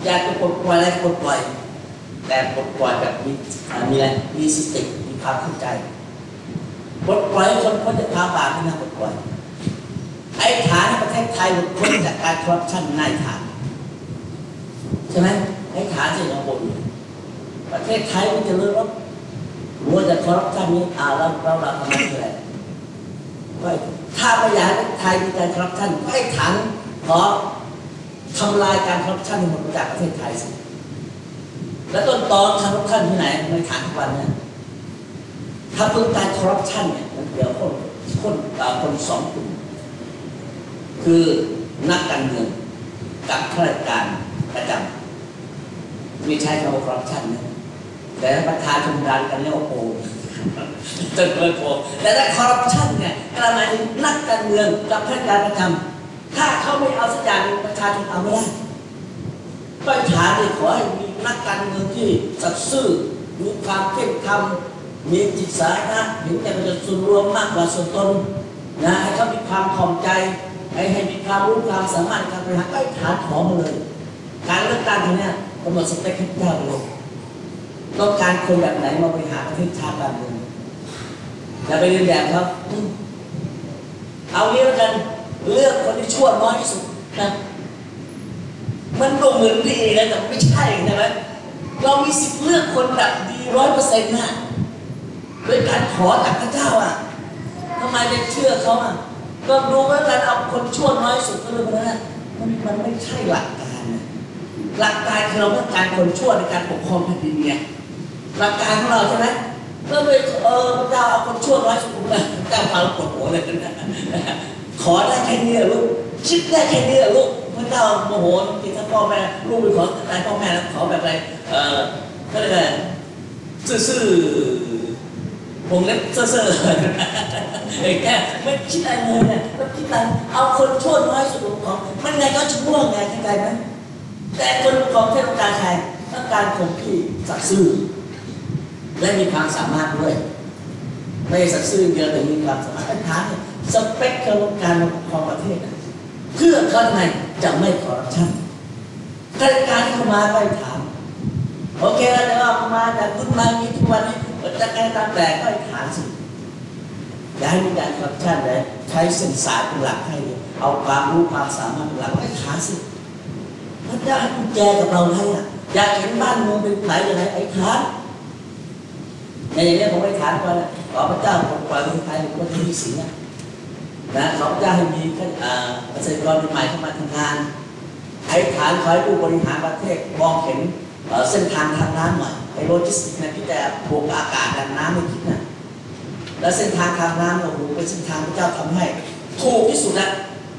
อยากจะปลดปล่อยอะไรปลดปล่อยแต่ปลดปล่อยแบบมีอะไรมีสติมีความเข้าใจปลดปล่อยคนพ้นจากความบาปนี่นะปลดปล่อยไอ้ฐานในประเทศไทยหลุดพ้นจากการคอร์รัปชันนายฐานใช่ไหมไอ้ฐานที่เราบอกอยู่ประเทศไทยมันจะเลื่อนรถรัวจากคอร์รัปชันนี้เราทำอะไรก็ถ้าไม่อยากให้ไทยมีการคอร์รัปชันไอ้ฐานขอทำลายการคอร์รัปชันหมดจากประเทศไทยสิแล้วต้นตอคอร์รัปชันที่ไหนไม่ฐานทุกวันเนี่ยถ้าเพิ่งการคอร์รัปชันเนี่ยมันเกี่ยวกับคนสองกลุ่มคือนักการเมืองกับข้าราชการประจำไม่ใช่คำว่าคอร์รัปชันนะแต่ประธานชมรานกันเรียกว่าโกงจนเกินโกงแต่ถ้าคอร์รัปชันเนี่ยกระหมายถึงนักการเมืองกับข้าราชการประจำถ้าเขาไม่เอาสักอย่างประชาชนเอาไม่ได้ก็ฐานที่ขอให้มีนักการเมืองที่สัตย์ซื่อมีความเข้มขันมีจิตสาธารณะเห็นแก่ประโยชน์ส่วนรวมมากกว่าส่วนตนนะให้เขามีความถ่อมใจให้มีความรู้ความสามารถการบริหารก็ฐานขอมาเลยการเลือกตั้งทีนี้กำหนดสเปคให้เจ้าเลยต้องการคนแบบไหนมาบริหารประเทศชาติบ้านเมืองอย่าไปเรียนแบบเขาเอางี้แล้วกันเลือกคนที่ชั่วน้อยที่สุดนะมันดูเหมือนดีนะแต่ไม่ใช่ใช่ไหมเรามีสิทธิ์เลือกคนแบบดี100%นะโดยการขอจากพระเจ้าทำไมไปเชื่อเขาก็รู้ว่าการเอาคนชั่วน้อยสุดก็เรื่องนั้นมันไม่ใช่หลักการนะหลักการคือเราต้องการคนชั่วในการปกครองแผ่นดินไงหลักการของเราใช่ไหมก็เลยพระเจ้าเอาคนชั่วน้อยสุดเลยเจ้าพาเราปวดหัวเลยนะขอได้แค่นี้ลูกคิดได้แค่นี้ลูกพระเจ้าโมโหที่ถ้าพ่อแม่ลูกไปขออะไรพ่อแม่แล้วขอแบบอะไรก็เลยซื่อๆผมเล็บซื่อๆแค่ไม่คิดอะไรเลยเนี่ยไม่คิดอะไรเอาคนชั่วน้อยสุดของมันไงก็ชั่วไงเข้าใจไหมแต่คนของเทศกาลไทยต้องการคนที่สัตย์ซื่อและมีความสามารถด้วยไม่สัตย์ซื่อเดียวแต่มีความสามารถเป็นฐานสเปคของการปกครองประเทศเพื่อเขาไงจะไม่คอร์รัปชันข้าราชการที่เข้ามาก็ถามโอเคแล้วแต่ว่ามาจากคุณมามีทุกวันนี้จะการตามแต่ก็ถามสิอย่าให้มีการคอร์รัปชันเลยใช้เส้นสายเป็นหลักให้เอาความรู้ความสามารถเป็นหลักให้ถามสิพระเจ้าให้กุญแจกับเราให้อยากเห็นบ้านเมืองเป็นไหนอย่างไรไอ้ฐานในอย่างนี้ผมไม่ถามก่อนนะขอพระเจ้าปกป้องคนไทยเป็นคนที่มีศีลนะขอพระเจ้าให้มีเกษตรกรใหม่เข้ามาทำงานไอ้ฐานคอยผู้บริหารประเทศมองเห็นเส้นทางทางน้ำหน่อยไอ้โลจิสติกส์นะที่แต่บวกอากาศดันน้ำไม่คิดนะแล้วเส้นทางทางน้ำเราดูเป็นเส้นทางพระเจ้าทำให้ถูกที่สุดนะ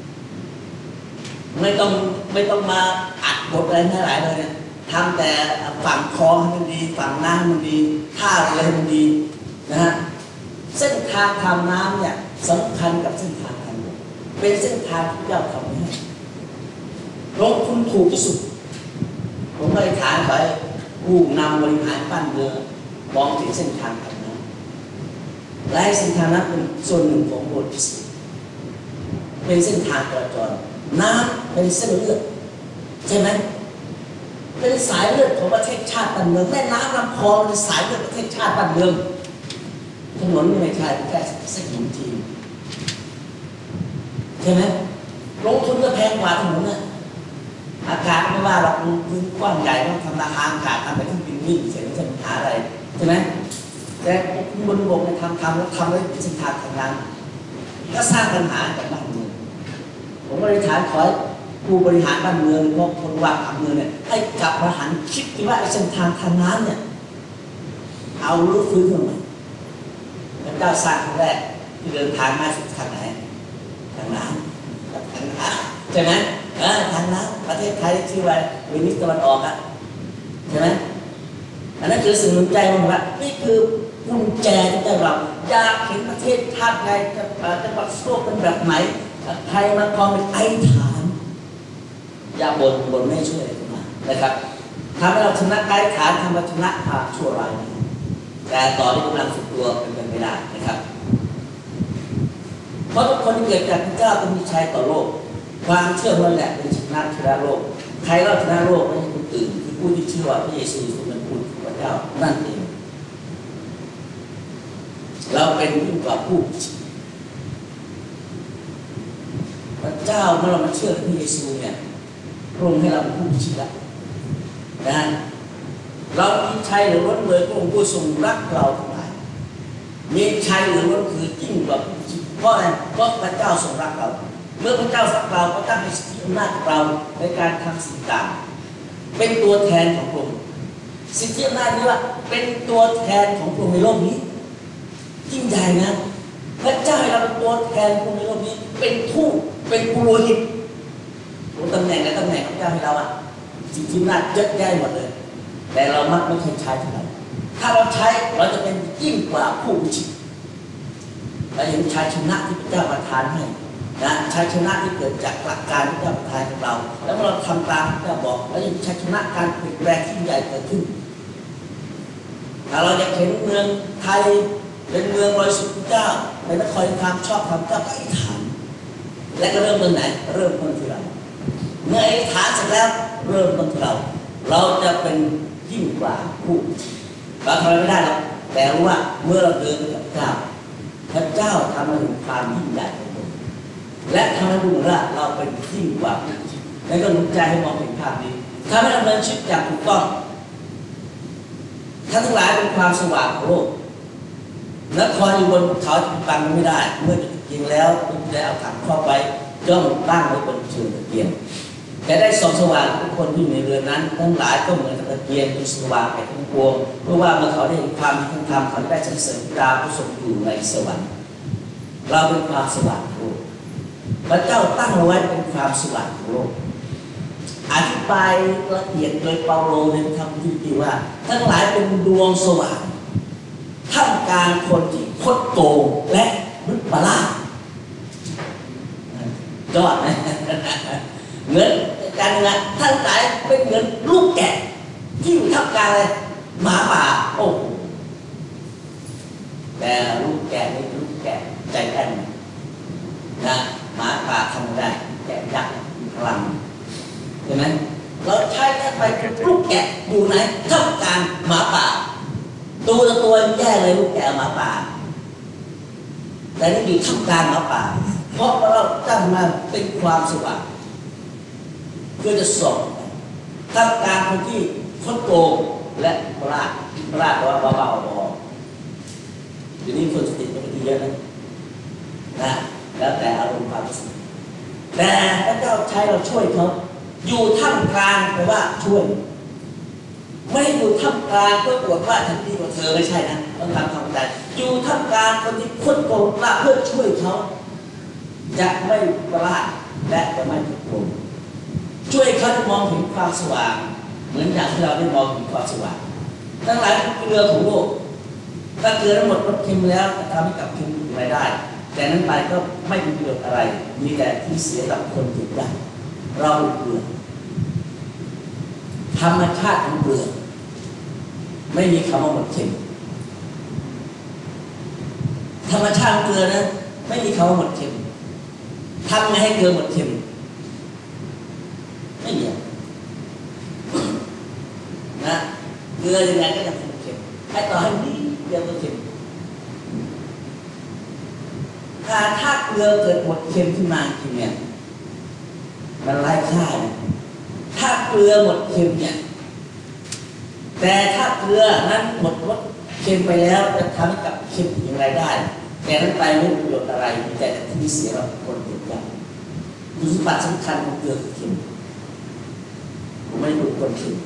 ไม่ต้องมาอัดบทอะไรทั้งหลายเลยเนี่ยทำแต่ฝั่งคลองให้มันดีฝั่งน้ำมันดีท่าอะไรมันดีนะฮะเส้นทางทางน้ำเนี่ยสำคัญกับเส้นทางทางบกเป็นเส้นทางที่เจ้าทำให้ลงทุนถูกที่สุดผมก็เลยถามไปผู้นำบริหารบ้านเมืองมองถึงเส้นทางทางน้ำและเส้นทางนั้นเป็นส่วนหนึ่งของโลจิสติกส์เป็นเส้นทางจราจรน้ำเป็นเส้นเลือดใช่ไหมเป็นสายเลือดของประเทศชาติบ้านเมืองแม่น้ำลำคลองเป็นสายเลือดประเทศชาติบ้านเมืองถนนไม่ใช่แค่เส้นถนนจีนใช่ไหมลงทุนก็แพงกว่าถนนนะอากาศไม่ว่าเราพื้นกว้างใหญ่ต้องทำราคาอากาศทำไปทั้งบินวิ่งเสร็จแล้วจะหาอะไรใช่ไหมแต่บนบกทำแล้วทำด้วยเส้นทางทางน้ำก็สร้างปัญหากับบ้านเมืองผมก็เลยถามขอผู้บริหารบ้านเมืองพวกคนวางผังเมืองเนี่ยให้กลับมาหันคิดที่ว่าเส้นทางทางน้ำเนี่ยเอาลื้อฟื้นขึ้นมาพระเจ้าสร้างครั้งแรกที่เดินทางมาสุดทางไหนทางน้ำทางน้ำใช่ไหมทางน้ำประเทศไทยชื่อว่าเวนิสตะวันออกใช่ไหมอันนั้นคือสิ่งหนุนใจมันว่านี่คือกุญแจที่เราอยากเห็นประเทศชาติไทยจังหวัดโซ่เป็นแบบไหนไทยมาครองเป็นไอ้ฐานอย่าบ่นไม่ช่วยมานะครับทำให้เราชนะไอ้ฐานทำให้ชนะความชั่วร้ายแต่ต่อที่กำลังฝึกตัวเป็นไปไม่ได้นะครับเพราะทุกคนที่เกิดจากพระเจ้าต้องมีชัยต่อโลกความเชื่อมันแหละเป็นชนะโลกใครเราชนะโลกไม่ใช่คนอื่นชื่อว่าพระเยซูเป็นผู้พระเจ้านั่นเองเราเป็นยิ่งกว่าผู้พระเจ้าเมื่อเรามาเชื่อพระเยซูเนี่ยพระองค์ให้เราเป็นผู้เชื่อนะเรามีชัยเหลือล้นเลยพระองค์ผู้ทรงรักเราทั้งหลายมีชัยเหลือล้นคือยิ่งกว่าผู้ชื่อเพราะอะไรเพราะพระเจ้าทรงรักเราเมื่อพระเจ้ารักเราก็ตั้งให้สิทธิอำนาจเราในการทำสิ่งต่างเป็นตัวแทนของพระองค์สิทธิอำนาจนี้ว่าเป็นตัวแทนของพระองค์ในโลกนี้ยิ่งใหญ่นะพระเจ้าให้เราเป็นตัวแทนคนในโลกนี้เป็นทูตเป็นปุโรหิตตำแหน่งและตำแหน่งของพระเจ้าให้เราอะสิทธิอำนาจเยอะแยะหมดเลยแต่เรามักไม่เคยใช้เท่าไหร่ถ้าเราใช้เราจะเป็นยิ่งกว่าผู้วิจิตรเราเห็นชัยชนะที่พระเจ้าประทานให้นะชัยชนะที่เกิดจากหลักการที่พระเจ้าประทานของเราแล้วเมื่อเราทำตามพระเจ้าบอกแล้วยังชัยชนะการเปลี่ยนแปลงที่ใหญ่เกิดขึ้นถ้าเราอยากเห็นเมืองไทยเป็นเมืองบริสุทธิ์พระเจ้าเป็นนครความชอบธรรมเจ้าก็อธิษฐานและก็เริ่มต้นไหนเริ่มต้นที่เราเมื่ออธิษฐานเสร็จแล้วเริ่มต้นที่เราจะเป็นยิ่งกว่าผู้เราทำอะไรไม่ได้หรอกแต่รู้ว่าเมื่อเราเดินไปกับพระเจ้าพระเจ้าทำให้เห็นความยิ่งใหญ่ของเราและทำให้ดูว่าเราเป็นยิ่งกว่าผู้และก็หนุนใจให้มองเห็นภาพนี้ทำให้ดำเนินชีวิตอย่างถูกต้องท่านทั้งหลายเป็นความสว่างของโลกนครอยู่บนเขาจะบังไม่ได้เมื่อจริงแล้วได้เอาถังเข้าไปจ้องตั้งไว้บนเชิงตะเกียงแต่ได้ส่องสว่างทุกคนที่อยู่ในเรือนนั้นทั้งหลายก็เหมือนตะเกียงที่สว่างแก่ทั้งปวงเพราะว่าเมื่อเขาได้เห็นความดีทั้งธรรมเขาได้สรรเสริญพระผู้ทรงอยู่ในสวรรค์เราเป็นความสว่างของโลกพระเจ้าตั้งเราไว้เป็นความสว่างของโลกอธิบายละเอียดโดยเปาโลในธรรมที่ว่าทั้งหลายเป็นดวงสว่างท่ามกลางคนที่คดโกงและมุปลาจอดนะเงินการเงินท่านหลายเป็นเงินลูกแกะที่อยู่ท่ามกลางอะไรหมาป่าโอ้แต่ลูกแกะนี่ลูกแกะใจแอนนะหมาป่าทำได้แกะยักษ์พลังใช่ไหมเราใช้แค่ไปลูกแกะอยู่ไหนท่ามกลางหมาป่าตัวแย่เลยลูกแกะหมาป่าแต่นี่อยู่ท่ามกลางหมาป่าเพราะเราตั้งมาเป็นความสว่างเพื่อจะส่องท่ามกลางคนที่คดโกงและพลาดว่าเบาๆอยู่นี่คนสติมันก็ดีเยอะนะแล้วแต่อารมณ์ความรู้สึกแต่พระเจ้าใช้เราช่วยเขาอยู่ท่ามกลางแปลว่าช่วยไม่อยู่ท่ามกลางเพื่ออวดว่าฉันดีกว่าเธอไม่ใช่นะต้องทำความใจอยู่ท่ามกลางคนที่คดโกงละเพื่อช่วยเขาจะไม่พลาดและจะไม่ผิดโกงช่วยเขามองเห็นความสว่างเหมือนอย่างที่เราได้มองเห็นความสว่างทั้งหลายเกลือของโลกถ้าเกลือทั้งหมดลดเค็มแล้วจะทำให้กับเค็มรายได้แต่นั้นไปก็ไม่มีประโยชน์อะไรมีแต่ที่เสียกับคนติดได้เราเกลือธรรมชาติของเกลือไม่มีคำว่าหมดเค็มธรรมชาติเกลือนะไม่มีคำว่าหมดเค็มทำไงให้เกลือหมดเค็มไม่มีนะเกลือยังไงก็จะหมดเค็มให้ต่อให้ดีเกลือก็เค็มถ้าเกลือเกิดหมดเค็มขึ้นมาจริงเนี่ยมันไร้ค่าถ้าเกลือหมดเค็มเนี่ยแต่ถ้าเกลือนั้นหมดรสเค็มไปแล้วจะทำให้กับเค็มอย่างไรได้แต่นั้นไปไม่มีประโยชน์อะไรมีแต่ที่เสียเราคนเดียวกันคุณสมบัติสำคัญของเกลือคือเค็มผมไม่รู้คนเค็ม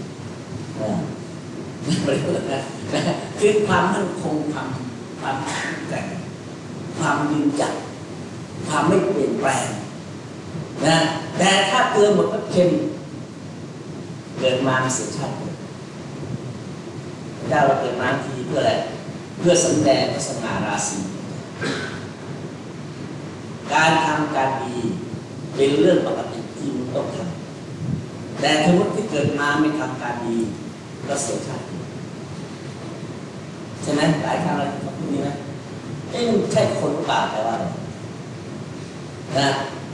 ไม่รู้นะคือความมั่นคงความแข็งแกร่งความยืนจัดความไม่เปลี่ยนแปลงนะแต่ถ้าเกลือหมดรสเค็มเกิดมาเสียชาติเจ้าเราเกิดมาทีเพื่ออะไรเพื่อสำแดงพระสง่าราศีการทำการดีเป็นเรื่องปกติที่มันต้องทำแต่สมมติที่เกิดมาไม่ทำการดีก็เสียชาติใช่ไหมหลายครั้งเราพูดนี้นะมันใช่คนหรือเปล่าแต่ว่านะ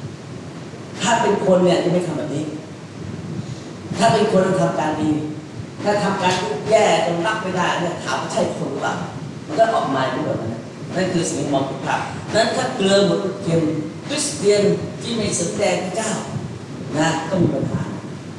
ถ้าเป็นคนเนี่ยจะไม่ทำแบบนี้ถ้าเป็นคนทำการดีถ้าทำการแย่จนรับไม่ได้เนี่ยถามว่าใช่คนหรือเปล่ามันก็ออกมาไม่เหมือนกันนั่นคือสิ่งมองผิดพลาดนั้นถ้าเกลือหมดเค็มคริสเตียนที่ไม่สำแดงพระเจ้านะก็มีปัญหา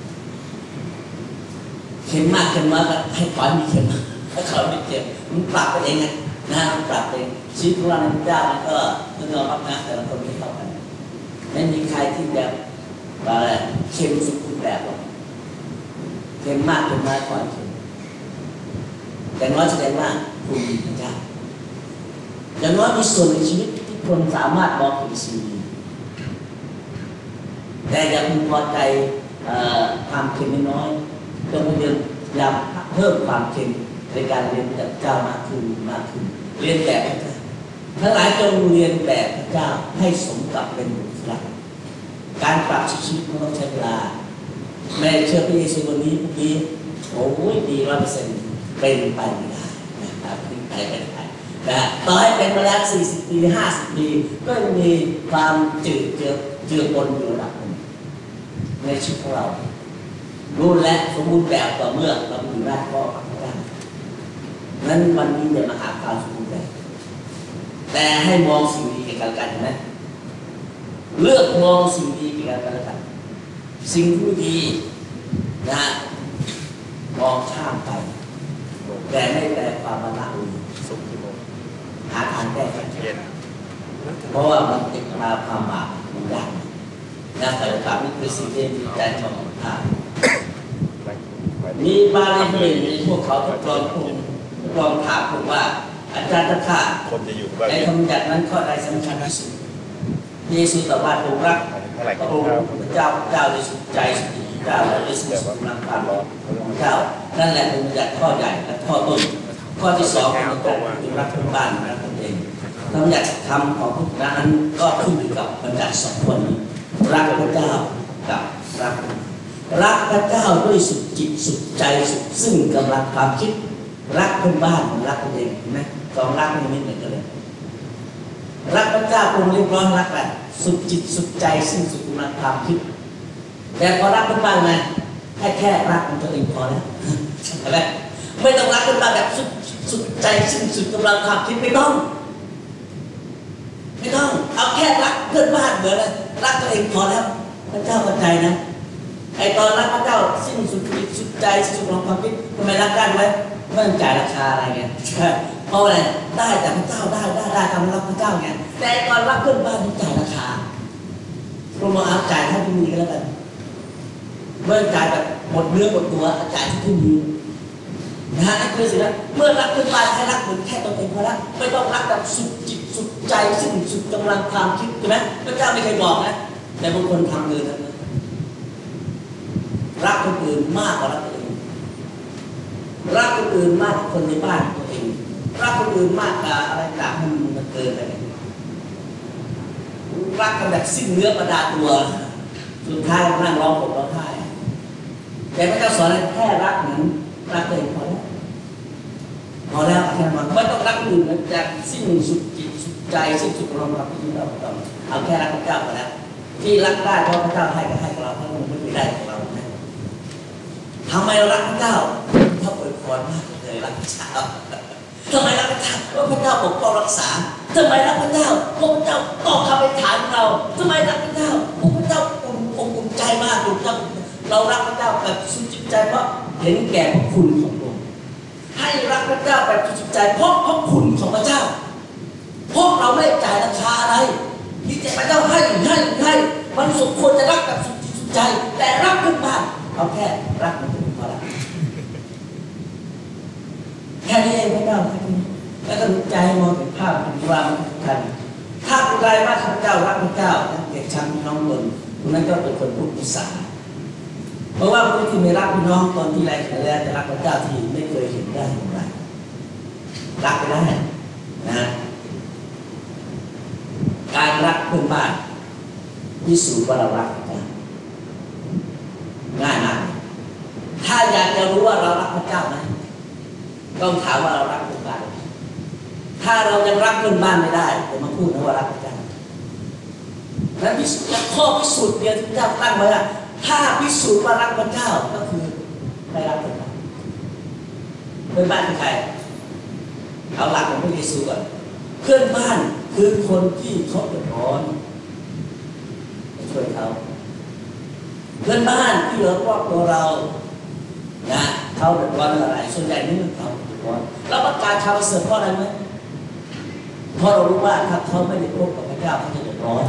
เค็มมากเค็มน้อยก็ให้ขอมีเค็มถ้าเขาไม่เค็มมันปรับไปเองนะมันปรับเองชีวิตของเราในพระเจ้ามันก็ต้องยอมรับนะแต่ละคนไม่เท่ากันไม่มีใครที่แบบอะไรเค็มสุดคุณแบบหรอกเค็มมากเค็มน้อยขอเค็มแต่น้อยแสดงว่าคุณมีพระเจ้าอย่างน้อยมีส่วนในชีวิตที่คนสามารถมองเห็นสิ่งดีแต่อย่าพึงพอใจความเค็มน้อยต้องพยายามเพิ่มความเค็มในการเรียนจากเจ้ามากขึ้นเรียนแบบพระเจ้าทั้งหลายจงเรียนแบบพระเจ้าให้สมกับเป็นบุตรรักการปรับชีวิตมันต้องใช้เวลาแม่เชื่อพระเยซูวันนี้พรุ่งนี้โอ้ยดี100%เป็นไปไม่ได้นะครับเป็นไปไม่ได้นะต่อให้เป็นมาแล้ว40 ปี50 ปีก็ยังมีความจืดเจือปนอยู่ระดับหนึ่งในชีวิตของเรารู้และสมบูรณ์แบบต่อเมื่อเราอยู่ได้ก็ได้นั้นวันนี้อย่ามาหาความสมบูรณ์แบบแต่ให้มองสิ่งดีกันกันนะเลือกมองสิ่งดีกันกันสิ่งที่ดีนะมองข้ามไปแต่ไม่แปลความมาละเลยหาทางแก้ไขเพราะว่ามันติดมาความบาปมันยากนะแต่การนี้คือสิ่งที่ใจชอบทำมีบาลีหนึ่งในพวกเขาทดลองถามผมว่าอาจารย์ตะขาในคำจัดนั้นข้อใดสำคัญที่สุดเยซูตรัสว่าจงรักพระองค์พระเจ้าด้วยสุดใจสุดเจ้าและด้วยสุดกำลังความของเจ้านั่นแหละเป็นบัญญัติข้อใหญ่และข้อต้นข้อที่สองเป็นบัญญัติจงรักเพื่อนบ้านรักตนเองบัญญัติคำของพุทธนั้นก็ขึ้นอยู่กับบัญญัติสองคนรักพระเจ้ากับรักพระเจ้าด้วยสุดจิตสุดใจสุดซึ่งกำลังความคิดรักเพื่อนบ้านรักตนเองนะสองรักนี่ไม่เหมือนกันเลยรักพระเจ้าคงเรียบร้อยรักแบบสุดจิตสุดใจซึ่งสุดกำลังความคิดแต่พอรักเพื่อนบ้านไงแค่รักมันตัวเองพอแล้วใช่ไหมไม่ต้องรักเพื่อนบ้านแบบสุดใจซึ่งสุดกำลังความคิดไม่ต้องเอาแค่รักเพื่อนบ้านเหมือนเลยรักตัวเองพอแล้วพระเจ้าเข้าใจนะไอตอนรักพระเจ้าสิ้นสุดจิตสุดใจสุดกำลังความคิดทำไมรักกันไว้ไม่ต้องจ่ายราคาอะไรเงี้ยเพราะอะไรได้แต่พระเจ้าได้ทำรักพระเจ้าไงแต่ตอนรักเพื่อนบ้านต้องจ่ายราคาเรามาเอาจ่ายเท่าที่มีก็แล้วกันเมื่อจ่ายแบบหมดเนื้อหมดตัวจ่ายเท่าที่มีนะฮะนั่นคือสิ่งนั้นเมื่อรักเพื่อนบ้านให้รักเหมือนแค่ตัวเองพอละไม่ต้องรักแบบสุดจิตสุดใจซึ่งสุดกำลังความคิดใช่ไหมพระเจ้าไม่เคยบอกนะแต่บางคนทำเลยนะรักคนอื่นมากกว่ารักตัวเองรักคนอื่นมากกว่าคนในบ้านตัวเองรักคนอื่นมากกว่าอะไรต่างมันเกินไปรักกันแบบสิ้นเนื้อประดาตัวสุดท้ายนั่งร้องห่มร้องไห้แต่พระเจ้าสอนให้แค่รักเหมือนรักตัวเองพอแล้วแค่นั้นไม่ต้องรักอื่นมันจะสิ้นสุดจิตสุดใจสิ้นสุดลมกับที่เราต้องเอาแค่รักพระเจ้าพอแล้วที่รักได้เพราะพระเจ้าให้ก็ให้กับเราเพราะมันไม่ได้ของเรานะทำไมเรารักพระเจ้าพระอวยพรมากเลยรักพระเจ้าทำไมรักพระเจ้าเพราะพระเจ้าปกป้องรักษาทำไมรักพระเจ้าเพราะพระเจ้าตอบคำอธิษฐานเราทำไมรักพระเจ้าเพราะพระเจ้าอุ่นใจมากเรารักพระเจ้าแบบสุดจิตใจเพราะเห็นแก่พระคุณของพระองค์ให้รักพระเจ้าแบบสุดจิตใจเพราะพระคุณของพระเจ้าเพราะเราไม่จ่ายราคาอะไรมีแต่พระเจ้าให้มันสมควรจะรักแบบสุดจิตสุดใจแต่รักเพื่อนบ้านเอาแค่รักมันถึงพอละแค่นี้เองพระเจ้าแล้วก็ใจมองเห็นภาพเป็นความสำคัญถ้าผู้ใดว่าข้าพเจ้ารักพระเจ้าเด็กช้ำน้องบนคนนั้นก็เป็นคนพูดภาษาเพราะว่าผู้ที่ไม่รักพี่น้องตอนที่ไรแต่แรกจะรักพระเจ้าที่ไม่เคยเห็นได้อย่างไรรักไปได้นะการรักเพื่อนบ้านพิสูจน์ว่าเรารักพระเจ้าง่ายมากถ้าอยากจะรู้ว่าเรารักพระเจ้าไหมต้องถามว่าเรารักเพื่อนบ้านถ้าเรายังรักเพื่อนบ้านไม่ได้จะมาพูดนะว่ารักพระเจ้าและข้อพิสูจน์เดียวที่พระเจ้าตั้งไว้ถ้าพิสูจน์ว่ารักพระเจ้าก็คือได้รักพระเจ้าพื่อนบ้านคือใครเอาหลักของพระเยซูก่อนเพื่อนบ้านคือคนที่เขาเดือดร้อนช่วยเขาเพื่อนบ้านที่เราครอบครัวเรานะเขาเดือดร้อนอะไรส่วนใหญ่นี่มันเขาเดือดร้อนแล้วประกาศข่าวเสริมเพราะอะไรไหมเพราะเรารู้ว่าถ้าเขาไม่ได้พบกับพระเจ้าเขาจะเดือดร้อน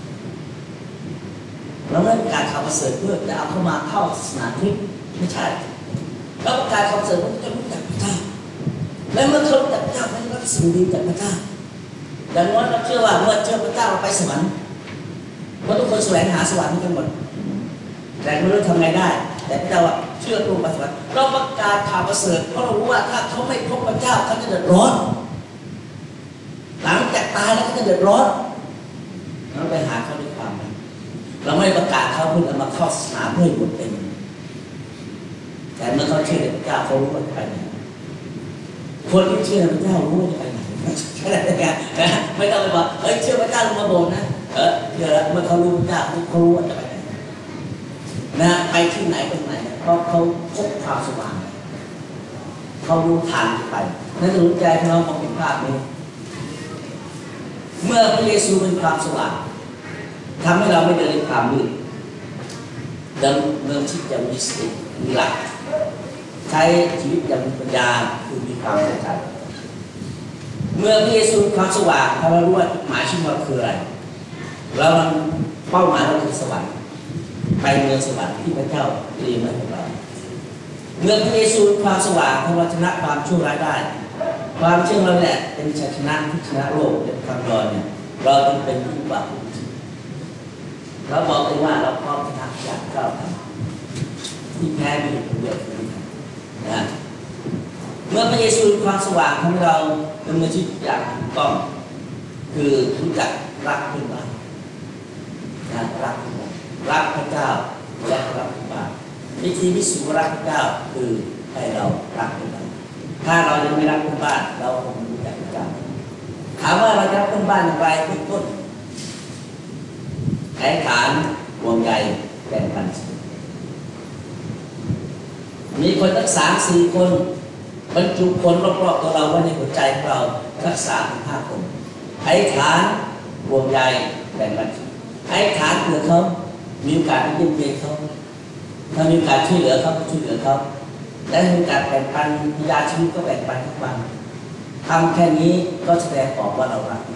เราไม่ประกาศข่าวเสริมเพื่อจะเอาเข้ามาเข้าศาสนาคริสต์ไม่ใช่เราประกาศข่าวเสริมเพื่อจะรู้จักพระเจ้าและเมื่อเขารู้จักพระเจ้าเขาจะรับสิ่งดีจากพระเจ้าอย่างน้อยเราเชื่อว่าเมื่อเชื่อพระเจ้าเราไปสวรรค์เพราะทุกคนแสวงหาสวรรค์กันหมดแต่ไม่รู้ทำไงได้แต่พระเจ้าว่าเชื่อตรงไปสวรรค์เราประกาศข่าวประเสริฐเพราะเรารู้ว่าถ้าเขาไม่พบพระเจ้าเขาจะเดือดร้อนหลังจากตายแล้วเขาจะเดือดร้อนเราไปหาเขาด้วยความเราไม่ประกาศเขาเพื่อมาเข้าศาสนาเพื่อหมดเต็มแต่เมื่อเขาเชื่อในพระเจ้าเขารู้ว่าจะไปไหนคนที่เชื่อในพระเจ้ารู้ว่าจะไปไหนใช่ไหมนะไม่ต้องไปบอกเฮ้ยเชื่อพระเจ้าลงมาโบสถ์นะเดี๋ยวเมื่อเขารู้พระเจ้าเขารู้ว่าจะไปไหนนะไปที่ไหนตรงไหนเพราะเขาพบความสว่างเขารู้ทางไปนั่นจะรู้ใจของเรามองเห็นภาพนี้เมื่อพระเยซูเป็นความสว่างทำให้เราไม่เดินในความมืดเดินชีวิตอย่างมีสติมีหลักใช้ชีวิตอย่างมีปัญญาคือมีความเข้าใจเมื่อพระเยซูเป็นความสว่างเรารู้ว่าจุดหมายชีวิตเราคืออะไรแล้วเป้าหมายเราคือสวรรค์ไปเมืองสวรรค์ที่พระเจ้าเตรียมไว้ให้เราเมื่อพระเยซูเป็นความสว่างเราชนะความชั่วร้ายได้ความเชื่อเราเนี่ยเป็นชัยชนะที่ชนะโลกเป็นคำยอนเนี่ยเราต้องเป็นผู้บาปเราบอกเลยว่าเราพร้อมชนะอย่างก้าวทันที่แพ้ไม่อยู่คนเดียวนะเมื่อพระเยซูความสว่างของเราดำเนินชีวิตอย่างถูกต้องคือรู้จักรักเพื่อนบ้านรักพระเจ้าและรักเพื่อนบ้านวิธีพิสูจน์รักพระเจ้าคือให้เรารักเพื่อนบ้านถ้าเรายังไม่รักเพื่อนบ้านเราคงไม่รู้จักพระเจ้าถามว่าเราจะรักเพื่อนบ้านอย่างไรเบื้องต้นแข่งขันห่วงใยแบ่งปันมีคนสัก3-4 คนบรรจุคนรอบๆตัวเราไว้ในหัวใจของเราสัก3-5 คนให้ฐานห่วงใยแบ่งปันให้ฐานเผื่อเขามีโอกาสเยี่ยมเยียนเขาถ้ามีโอกาสช่วยเหลือเขาก็ช่วยเหลือเขาและมีโอกาสแบ่งปันยาชีวิตก็แบ่งปันทุกวันทำแค่นี้ก็แสดงออกว่าเรารัก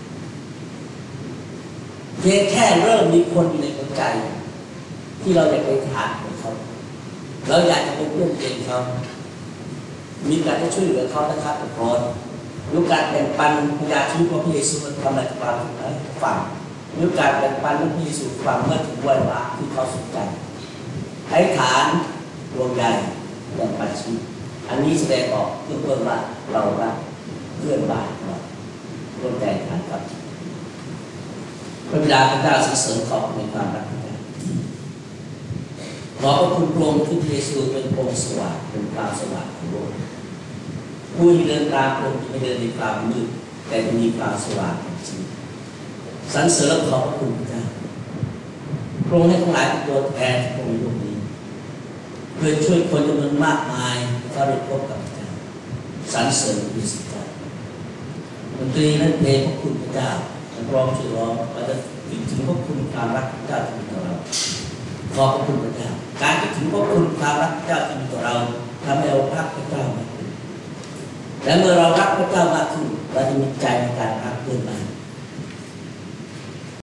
เพียงแค่เริ่มมีคนอยู่ในหัวใจที่เราอยากไปถามของเขาเราอยากจะไปเยี่ยมเยียนเขามีการจะช่วยเหลือเขานะครับทุกคนมีการแบ่งปันยาชีวิตของพระเยซูทำอะไรกับเราฟังมีการแบ่งปันพระเยซูฟังเมื่อถึงวันละที่เขาสนใจให้ฐานดวงใหญ่แบ่งปันชีวิตอันนี้แสดงออกเพื่อนว่าเรารักเพื่อนบ้านเราดวงใจฐานครับพระบิดาพระเจ้าสรรเสริญขอบในความรักของเราขอพระคุณพระองค์ที่พระเยซูเป็นองค์สว่างเป็นความสว่างของโลกผู้ที่เดินตามพระองค์ไม่เดินในความมืดแต่จะมีความสว่างของชีวิตสรรเสริญขอบพระคุณพระเจ้าพระองค์ให้ทั้งหลายเป็นตัวแทนของโลกนี้เพื่อช่วยคนจำนวนมากมายเข้าได้พบกับพระเจ้าสรรเสริญพระเจ้าดนตรีนั้นเพลงพระคุณพระเจ้าร้องชื่อร้องเราจะคิดถึงพระคุณความรักพระเจ้าที่มีต่อเราขอบพระคุณพระเจ้าการคิดถึงพระคุณความรักพระเจ้าที่มีต่อเราทำให้เรารักพระเจ้ามากขึ้นและเมื่อเรารักพระเจ้ามากขึ้นเราจะมีใจในการรักเพื่อนบ้าน